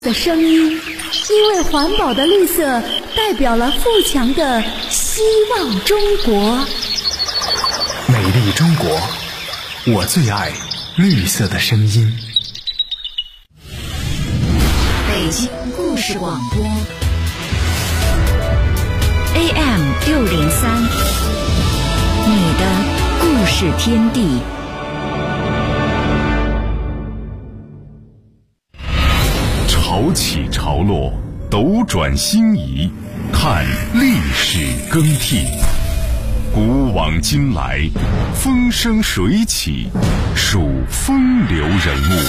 的声音，因为环保的绿色代表了富强的希望中国。 美丽中国，我最爱绿色的声音。 北京故事广播 AM603，你的故事天地。 潮起潮落，斗转星移，看历史更替。古往今来，风生水起，数风流人物。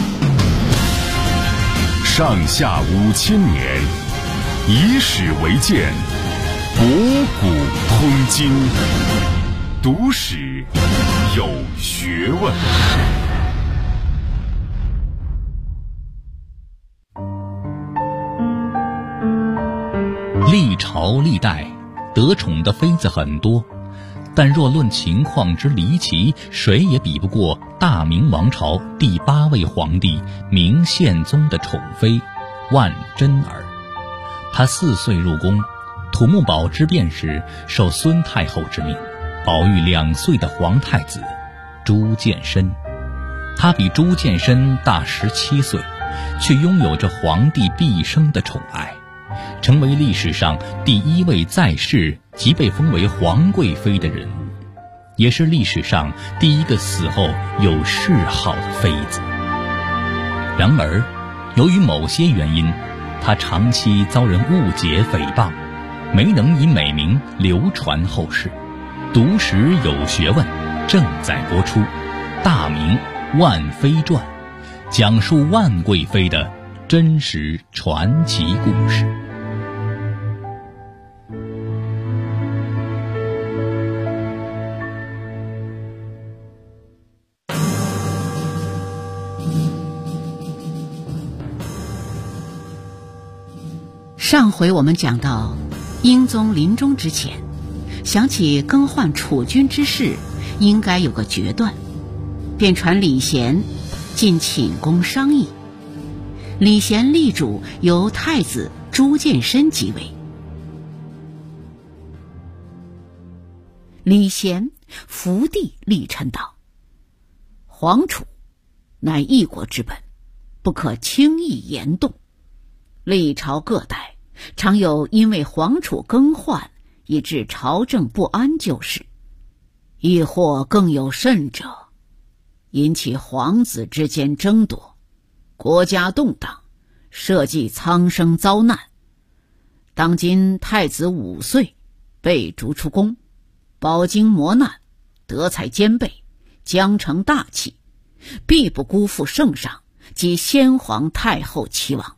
上下5000年，以史为鉴，博古通今，读史有学问。 历朝历代得宠的妃子很多，但若论情况之离奇，谁也比不过大明王朝第8位皇帝明宪宗的宠妃万贞儿。她4岁入宫，土木堡之变时受孙太后之命，保育2岁的皇太子朱见深。她比朱见深大17岁，却拥有着皇帝毕生的宠爱，成为历史上第1位在世即被封为皇贵妃的人物，也是历史上第1个死后有谥号的妃子。然而，由于某些原因，她长期遭人误解诽谤，没能以美名流传后世。读史有学问正在播出《大明万妃传》，讲述万贵妃的真实传奇故事。 上回我们讲到，英宗临终之前，想起更换储君之事应该有个决断，便传李贤进寝宫商议。李贤力主由太子朱见深即位。李贤伏地力陈道：皇储乃一国之本，不可轻易言动。历朝各代常有因为皇储更换以致朝政不安旧事，亦或更有甚者，引起皇子之间争夺，国家动荡，社稷苍生遭难。当今太子5岁被逐出宫，饱经磨难，德才兼备，将成大器，必不辜负圣上及先皇太后期望。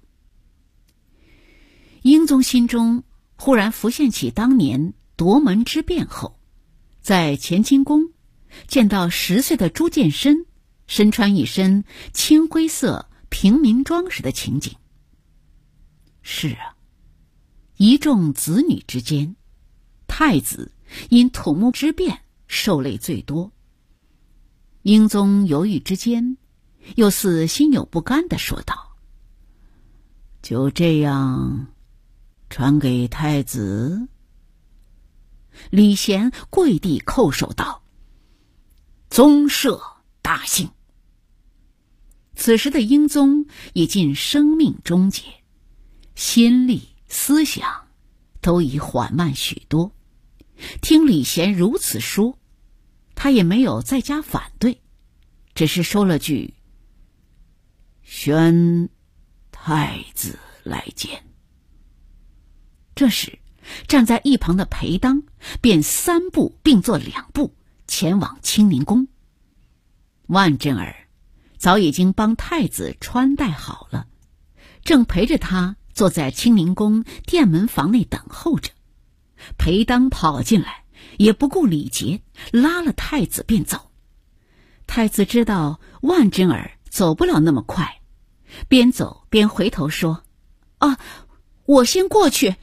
英宗心中忽然浮现起当年夺门之变后，在乾清宫见到10岁的朱见深身穿一身青灰色平民装时的情景。是啊，一众子女之间，太子因土木之变受累最多。英宗犹豫之间，又似心有不甘地说道：就这样传给太子？李贤跪地叩首道：宗社大幸。此时的英宗已近生命终结，心力思想都已缓慢许多。听李贤如此说，他也没有再加反对，只是说了句：宣太子来见。这时站在一旁的裴当便3步并作2步前往清宁宫。万贞儿早已经帮太子穿戴好了，正陪着他坐在清宁宫殿门房内等候着。裴当跑进来，也不顾礼节，拉了太子便走。太子知道万贞儿走不了那么快，边走边回头说：我先过去。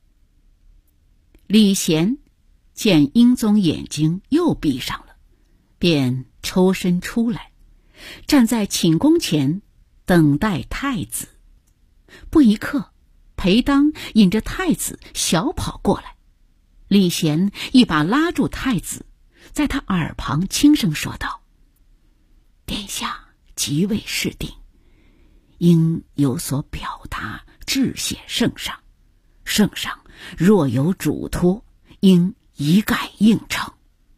李贤见英宗眼睛又闭上了，便抽身出来，站在寝宫前等待太子。 不一刻，裴当引着太子小跑过来，李贤一把拉住太子，在他耳旁轻声说道：“殿下即位事定，应有所表达，致谢圣上。圣上若有嘱托，应一概应承。”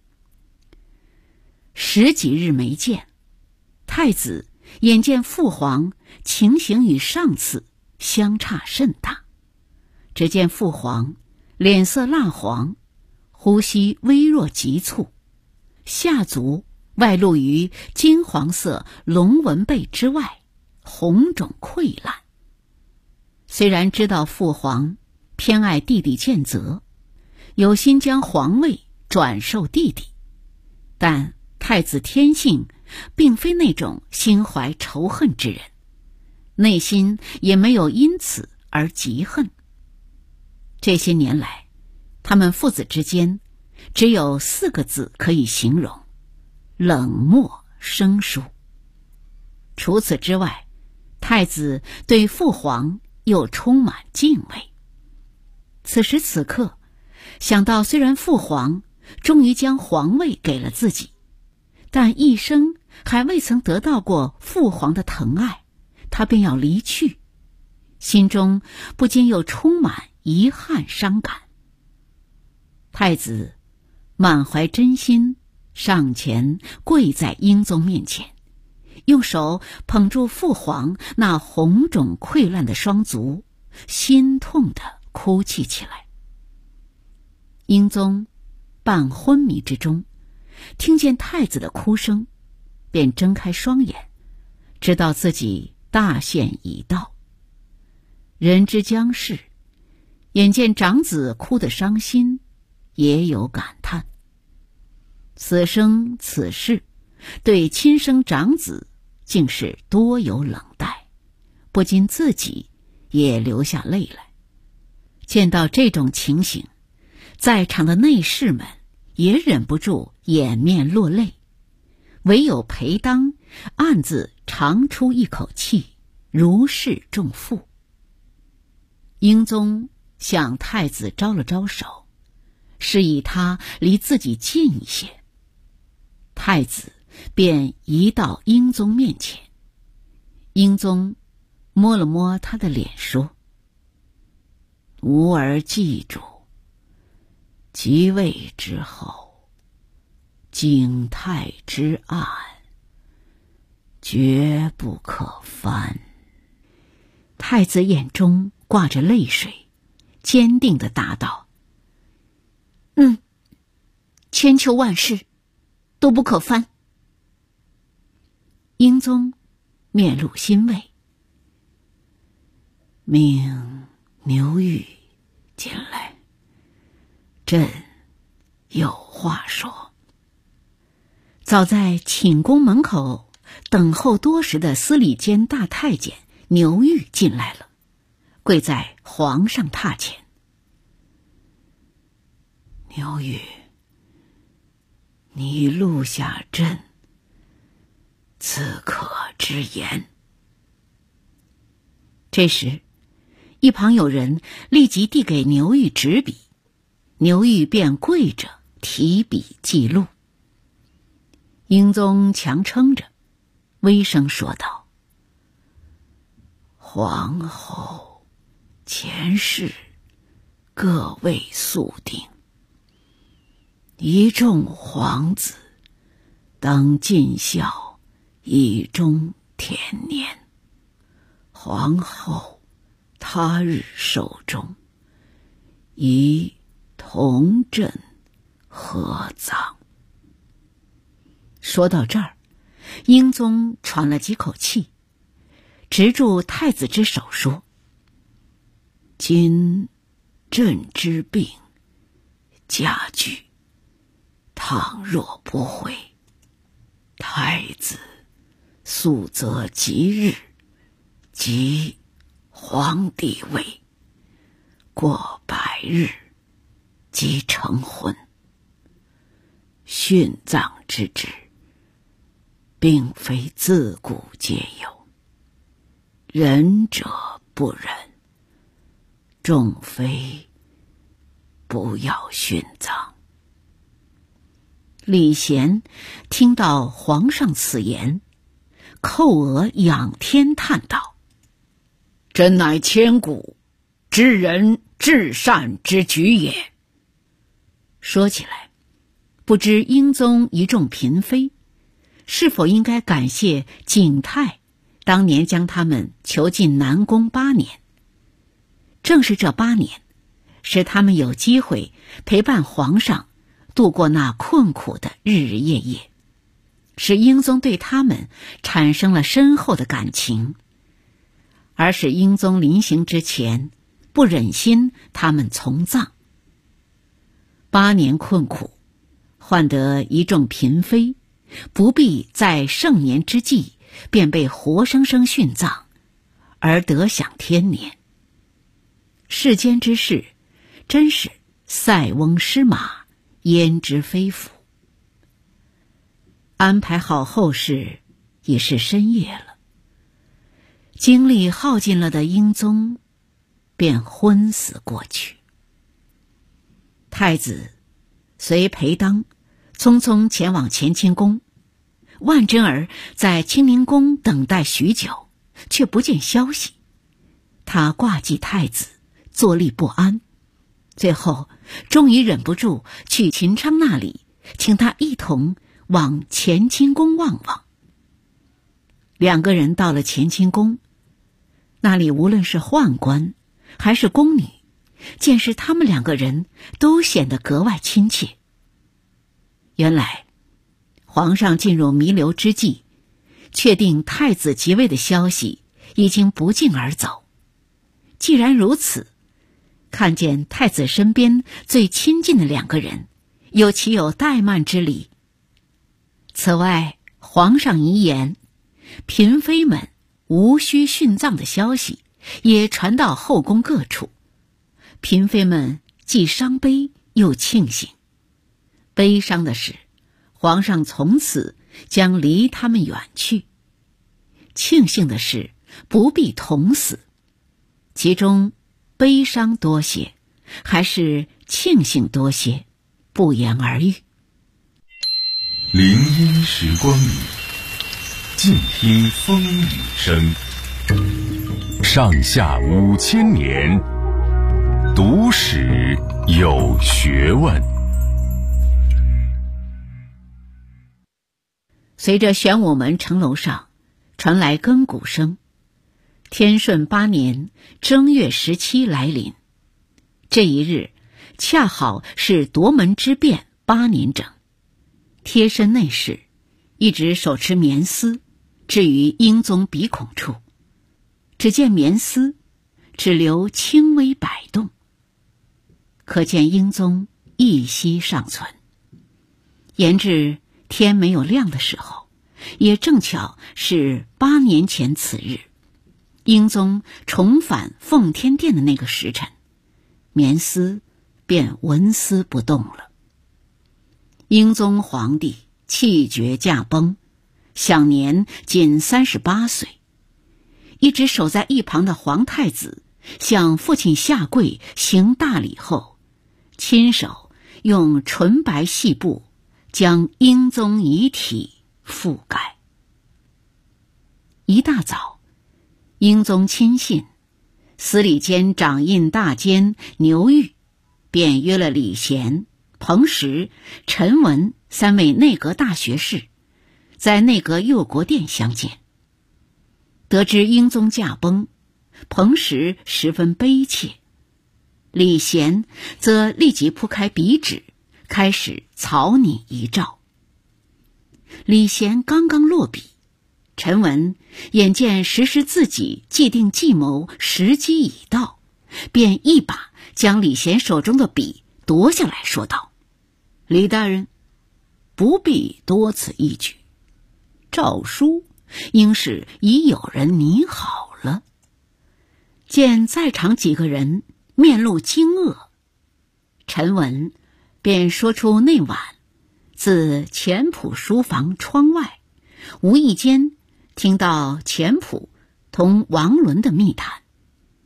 十几日没见，太子眼见父皇情形与上次相差甚大。只见父皇脸色蜡黄，呼吸微弱急促，下足外露于金黄色龙纹背之外，红肿溃烂。虽然知道父皇偏爱弟弟建泽，有心将皇位转授弟弟，但太子天性并非那种心怀仇恨之人，内心也没有因此而嫉恨。这些年来，他们父子之间只有4个字可以形容：冷漠生疏。除此之外，太子对父皇又充满敬畏。此时此刻，想到虽然父皇终于将皇位给了自己，但一生还未曾得到过父皇的疼爱，他便要离去，心中不禁又充满遗憾伤感。太子满怀真心上前跪在英宗面前，用手捧住父皇那红肿溃烂的双足，心痛地哭泣起来。英宗半昏迷之中，听见太子的哭声，便睁开双眼，知道自己大限已到。人之将逝，眼见长子哭得伤心，也有感叹。此生此世，对亲生长子竟是多有冷待，不禁自己也流下泪来。见到这种情形，在场的内侍们也忍不住掩面落泪，唯有裴当暗自长出一口气，如释重负。英宗向太子招了招手，示意他离自己近一些。太子便移到英宗面前，英宗摸了摸他的脸说：“吾儿记住，即位之后，景泰之案绝不可翻。”太子眼中挂着泪水，坚定地答道：“千秋万世都不可翻。”英宗面露欣慰，命牛玉进来，朕有话说。早在寝宫门口等候多时的司礼监大太监牛玉进来了，跪在皇上榻前。牛玉，你录下朕此刻之言。这时，一旁有人立即递给牛玉纸笔，牛玉便跪着提笔记录。英宗强撑着，微声说道：“皇后前世各位速定，一众皇子当尽孝，以终天年。皇后他日寿终，宜同朕合葬。”说到这儿，英宗喘了几口气，执住太子之手说：“今朕之病加剧，倘若不会，太子速择吉日，即皇帝位，过100日即成婚。殉葬之制，并非自古皆有，仁者不仁， 众妃不要殉葬。李贤听到皇上此言，叩额仰天叹道：真乃千古知人至善之举也。说起来，不知英宗一众嫔妃是否应该感谢景泰当年将他们囚禁南宫8年。正是这8年，使他们有机会陪伴皇上度过那困苦的日日夜夜，使英宗对他们产生了深厚的感情，而使英宗临行之前不忍心他们从葬。8年困苦，换得一众嫔妃不必在盛年之际便被活生生殉葬，而得享天年。世间之事，真是塞翁失马，焉知非福。安排好后事，已是深夜了。精力耗尽了的英宗便昏死过去。太子随裴当匆匆前往乾清宫，万贞儿在清宁宫等待许久，却不见消息。他挂记太子，坐立不安，最后终于忍不住去秦昌那里，请他一同往乾清宫望望。两个人到了乾清宫，那里无论是宦官还是宫女，见是他们两个人，都显得格外亲切。原来皇上进入弥留之际，确定太子即位的消息已经不胫而走。既然如此，看见太子身边最亲近的两个人，又岂有怠慢之理？此外，皇上遗言，嫔妃们无需殉葬的消息也传到后宫各处，嫔妃们既伤悲又庆幸。悲伤的是，皇上从此将离他们远去；庆幸的是，不必同死。其中悲伤多些，还是庆幸多些，不言而喻。 林荫时光里，静听风雨声。上下5000年，读史有学问。 随着玄武门城楼上传来更鼓声，天顺8年正月17来临。这一日恰好是夺门之变8年整。贴身内侍一直手持棉丝，置于英宗鼻孔处，只见棉丝只留轻微摆动，可见英宗一息尚存。延至天没有亮的时候，也正巧是8年前此日，英宗重返奉天殿的那个时辰，棉丝便纹丝不动了。英宗皇帝气绝驾崩，享年仅38岁。一直守在一旁的皇太子向父亲下跪行大礼后，亲手用纯白细布将英宗遗体覆盖。一大早，英宗亲信司礼监掌印大监牛玉便约了李贤、彭实、陈文3位内阁大学士在内阁佑国殿相见。得知英宗驾崩，彭实十分悲切，李贤则立即铺开笔纸，开始草拟遗诏。李贤刚刚落笔，陈文眼见实施自己既定计谋时机已到，便一把将李贤手中的笔夺下来，说道：李大人，不必多此一举，诏书应是已有人拟好了。见在场几个人面露惊愕，陈文便说出那晚自钱普书房窗外无意间听到钱普同王伦的密谈。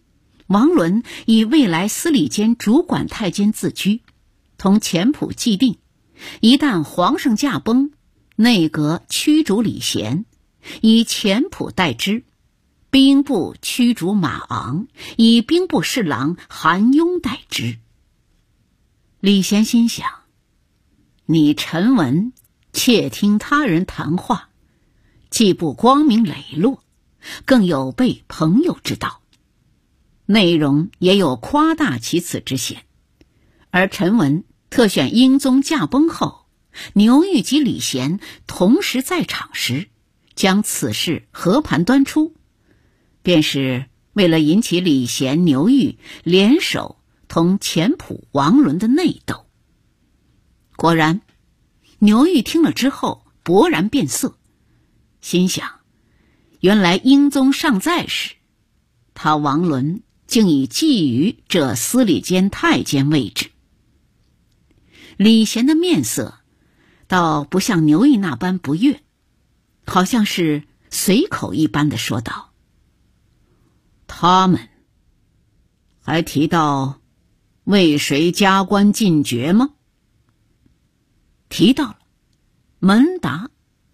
王伦以未来司礼监主管太监自居，同前仆既定，一旦皇上驾崩，内阁驱逐李贤，以前仆代之；兵部驱逐马昂，以兵部侍郎韩雍代之。李贤心想，你陈文窃听他人谈话，既不光明磊落，更有悖朋友之道，内容也有夸大其词之嫌。而陈文特选英宗驾崩后，牛玉及李贤同时在场时，将此事和盘端出，便是为了引起李贤、牛玉联手同前仆王伦的内斗。果然，牛玉听了之后勃然变色，心想，原来英宗尚在时，他王伦竟已觊觎这司礼监太监位置。李贤的面色倒不像牛玉那般不悦，好像是随口一般的说道：他们还提到为谁加官进爵吗？提到了，门达。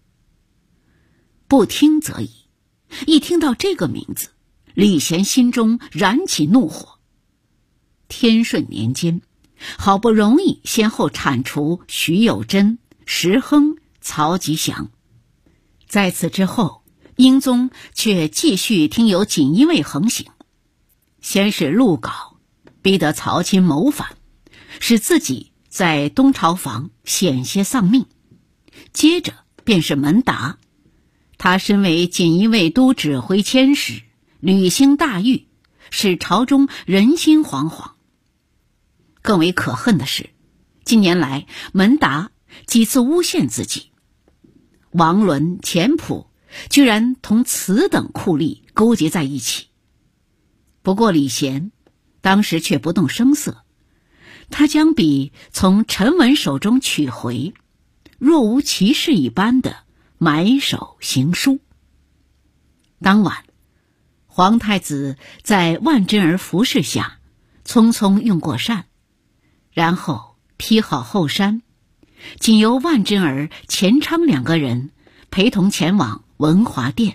不听则已，一听到这个名字，李贤心中燃起怒火。天顺年间，好不容易先后铲除徐有贞、石亨、曹吉祥，在此之后，英宗却继续听由锦衣卫横行，先是陆稿逼得曹钦谋反，使自己在东朝房险些丧命，接着便是门达，他身为锦衣卫都指挥佥使，履行大狱，使朝中人心惶惶。更为可恨的是，近年来门达几次诬陷自己，王伦、钱普居然同此等酷吏勾结在一起。不过李贤当时却不动声色，他将笔从陈文手中取回，若无其事一般的埋首行书。当晚，皇太子在万贞儿服侍下匆匆用过膳，然后披好后衫，仅由万贞儿、钱昌两个人陪同前往文华殿。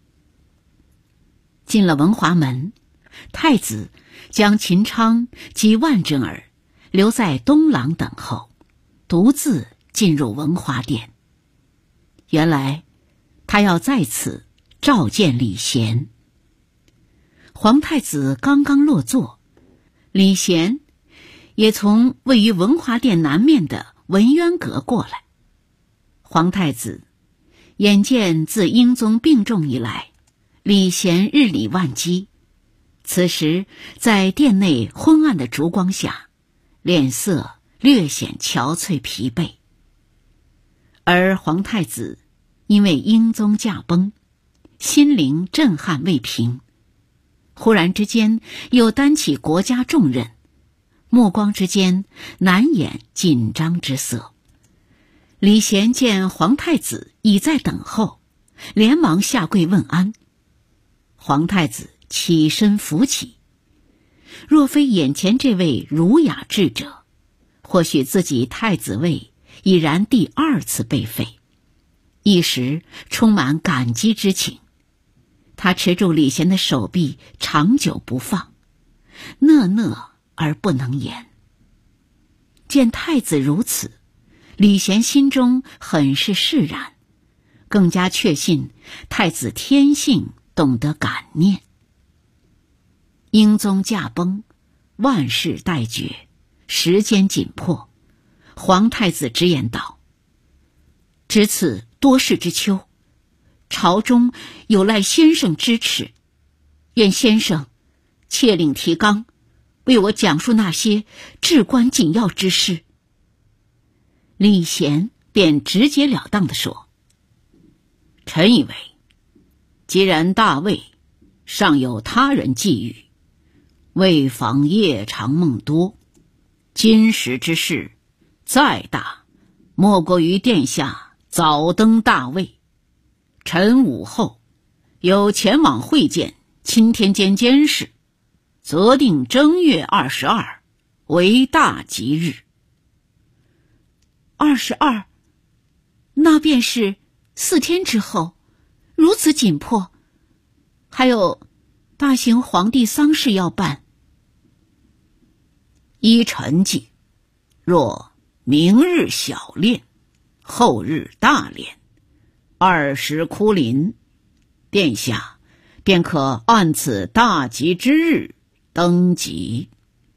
进了文华门，太子将秦昌及万贞儿留在东廊等候，独自进入文华殿。原来他要在此召见李贤。皇太子刚刚落座，李贤也从位于文华殿南面的文渊阁过来。皇太子眼见自英宗病重以来，李贤日理万机，此时在殿内昏暗的烛光下，脸色略显憔悴疲惫。而皇太子因为英宗驾崩，心灵震撼未平，忽然之间又担起国家重任，目光之间难掩紧张之色。李贤见皇太子已在等候，连忙下跪问安。皇太子起身扶起，若非眼前这位儒雅智者，或许自己太子位已然第二次被废，一时充满感激之情。他持住李贤的手臂长久不放，讷讷而不能言。见太子如此，李贤心中很是释然，更加确信太子天性懂得感念。英宗驾崩，万事待决，时间紧迫，皇太子直言道：值此多事之秋，朝中有赖先生支持，愿先生切领提纲，为我讲述那些至关紧要之事。李贤便直截了当地说：臣以为，既然大魏尚有他人觊觎，为防夜长梦多，今时之事再大，莫过于殿下早登大位。臣午后有前往会见钦天监监事， 择定正月22为大吉日。22，那便是4天之后，如此紧迫，还有大型皇帝丧事要办。依臣计，若明日小练，后日大练，20枯临，殿下便可按此大吉之日登基。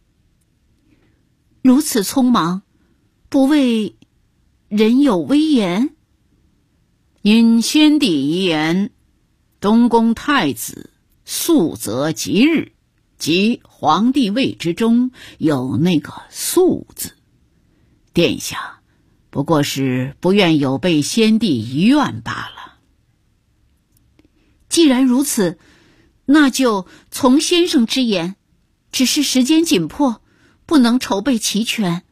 如此匆忙，不为人有威严？因先帝遗言，东宫太子素择吉日，即皇帝位之中有那个素字，殿下不过是不愿有被先帝遗愿罢了。既然如此，那就从先生之言，只是时间紧迫，不能筹备齐全。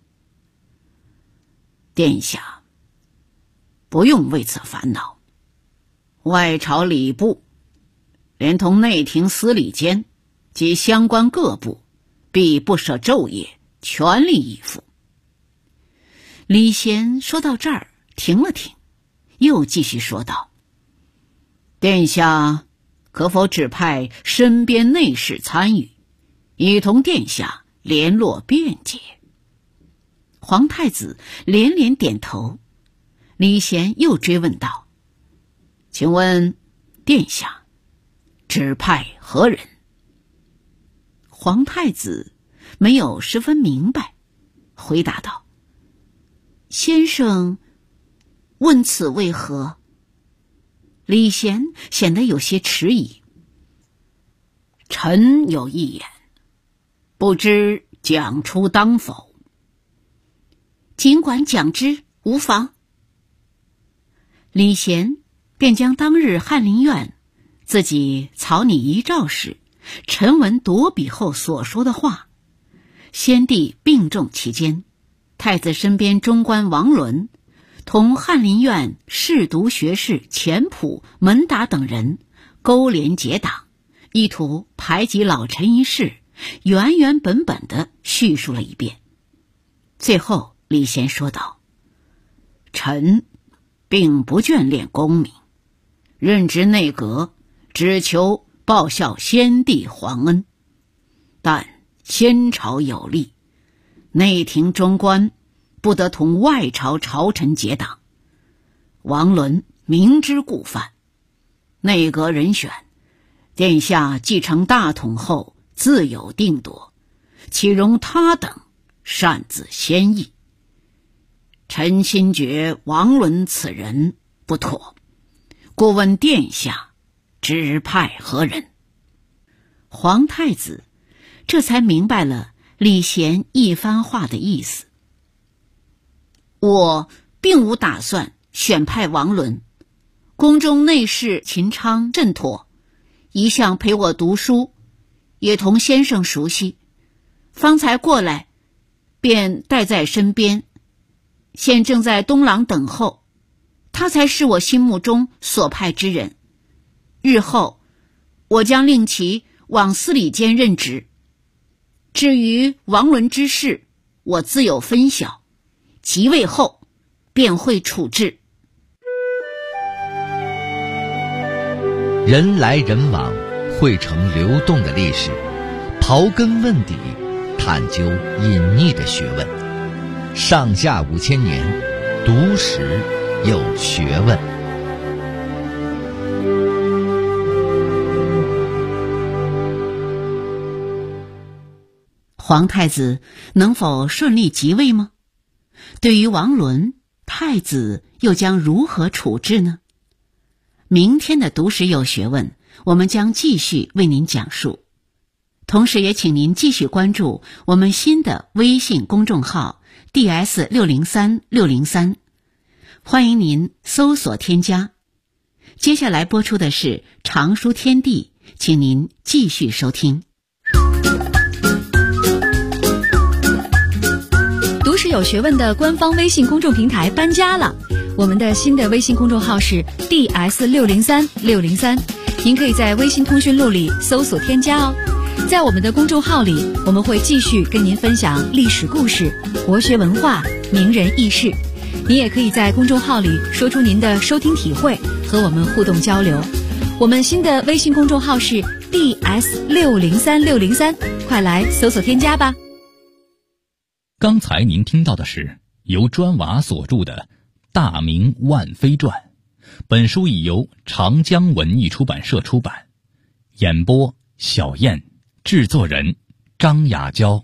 殿下不用为此烦恼，外朝礼部连同内廷司礼监及相关各部必不舍昼夜，全力以赴。李贤说到这儿停了停，又继续说道：殿下可否指派身边内侍参与，以同殿下联络便捷？皇太子连连点头。李贤又追问道：请问殿下指派何人？皇太子没有十分明白，回答道：先生问此为何？李贤显得有些迟疑。臣有一言，不知讲出当否？尽管讲之，无妨。李贤便将当日翰林院自己草拟遗诏时陈文夺笔后所说的话，先帝病重期间，太子身边中官王伦同翰林院士读学士钱普、门达等人勾连结党，意图排挤老臣一事，原原本本地叙述了一遍。最后李贤说道：臣并不眷恋功名，任职内阁只求报效先帝皇恩，但先朝有例，内廷中官不得同外朝朝臣结党。王伦明知故犯，内阁人选殿下继承大统后自有定夺，岂容他等擅自先议？臣心觉王伦此人不妥，故问殿下指派何人？皇太子这才明白了李贤一番话的意思。我并无打算选派王伦，宫中内侍秦昌振妥一向陪我读书，也同先生熟悉，方才过来便带在身边，现正在东廊等候，他才是我心目中所派之人。日后我将令其往司礼监任职，至于王伦之事，我自有分晓，即位后便会处置。 人来人往，汇成流动的历史，刨根问底，探究隐匿的学问。上下5000年，读史有学问。 皇太子能否顺利即位吗？对于王伦，太子又将如何处置呢？明天的读史有学问，我们将继续为您讲述。同时也请您继续关注我们新的微信公众号 DS603603，欢迎您搜索添加。接下来播出的是常书天地，请您继续收听。 读史有学问的官方微信公众平台搬家了，我们的新的微信公众号是 DS603603，您可以在微信通讯录里搜索添加哦。 在我们的公众号里，我们会继续跟您分享历史故事、国学文化、名人轶事。您也可以在公众号里说出您的收听体会，和我们互动交流。我们新的微信公众号是 DS603603，快来搜索添加吧。 刚才您听到的是由砖瓦所著的《大明万妃传》，本书已由长江文艺出版社出版。演播小燕，制作人张雅娇。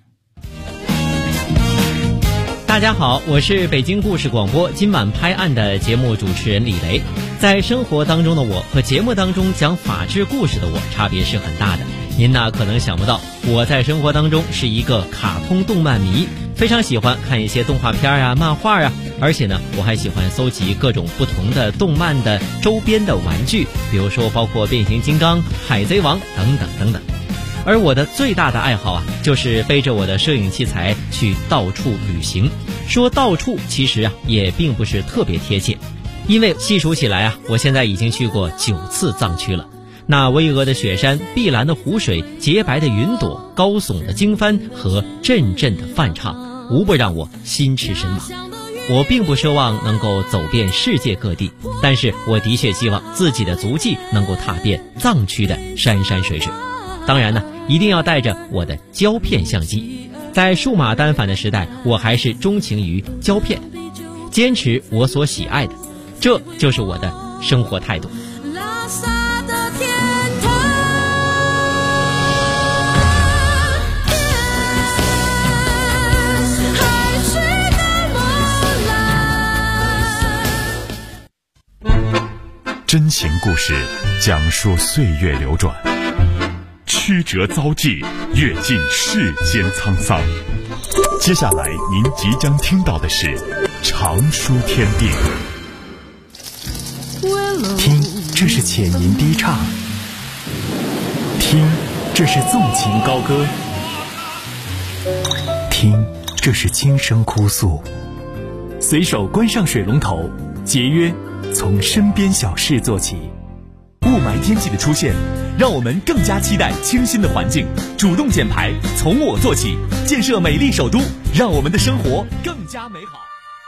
大家好，我是北京故事广播今晚拍案的节目主持人李雷。在生活当中的我和节目当中讲法治故事的我差别是很大的。您呢可能想不到，我在生活当中是一个卡通动漫迷，非常喜欢看一些动画片啊、漫画啊，而且呢我还喜欢搜集各种不同的动漫的周边的玩具，比如说包括变形金刚、海贼王等等等等。而我的最大的爱好就是背着我的摄影器材去到处旅行。说到处其实也并不是特别贴切，因为细数起来我现在已经去过9次藏区了。那巍峨的雪山、碧蓝的湖水、洁白的云朵、高耸的经幡和阵阵的梵唱，无不让我心驰神往。我并不奢望能够走遍世界各地，但是我的确希望自己的足迹能够踏遍藏区的山山水水。当然呢，一定要带着我的胶片相机。在数码单反的时代，我还是钟情于胶片，坚持我所喜爱的，这就是我的生活态度。 真情故事，讲述岁月流转，曲折遭际，阅尽世间沧桑。接下来您即将听到的是常书天地。 听，这是浅吟低唱；听，这是纵情高歌；听，这是轻声哭诉。随手关上水龙头，节约从身边小事做起。雾霾天气的出现，让我们更加期待清新的环境。主动减排，从我做起，建设美丽首都，让我们的生活更加美好。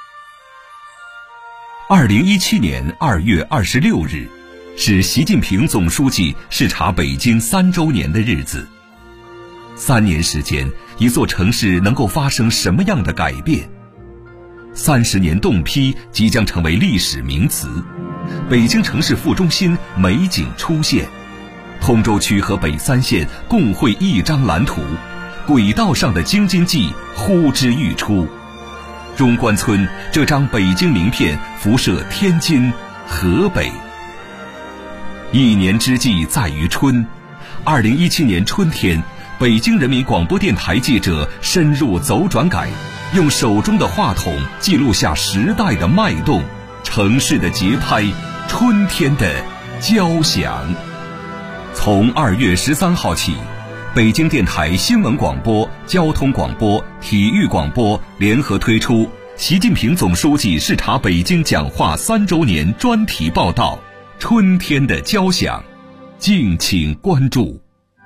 2017年2月26日，是习近平总书记视察北京3周年的日子。3年时间，一座城市能够发生什么样的改变？30年冻批即将成为历史名词，北京城市副中心美景出现，通州区和北3县共绘一张蓝图，轨道上的京津冀呼之欲出。中关村这张北京名片辐射天津、河北。一年之计在于春，2017年春天，北京人民广播电台记者深入走转改，用手中的话筒记录下时代的脉动，城市的节拍，春天的交响。从2月13号起，北京电台新闻广播、交通广播、体育广播联合推出习近平总书记视察北京讲话3周年专题报道《春天的交响》，敬请关注。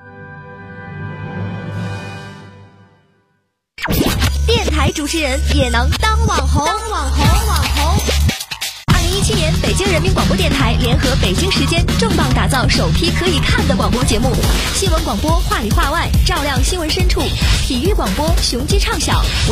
电台主持人也能当网红。2017年，北京人民广播电台联合北京时间重磅打造首批可以看的广播节目：新闻广播话里话外，照亮新闻深处；体育广播雄鸡唱晓。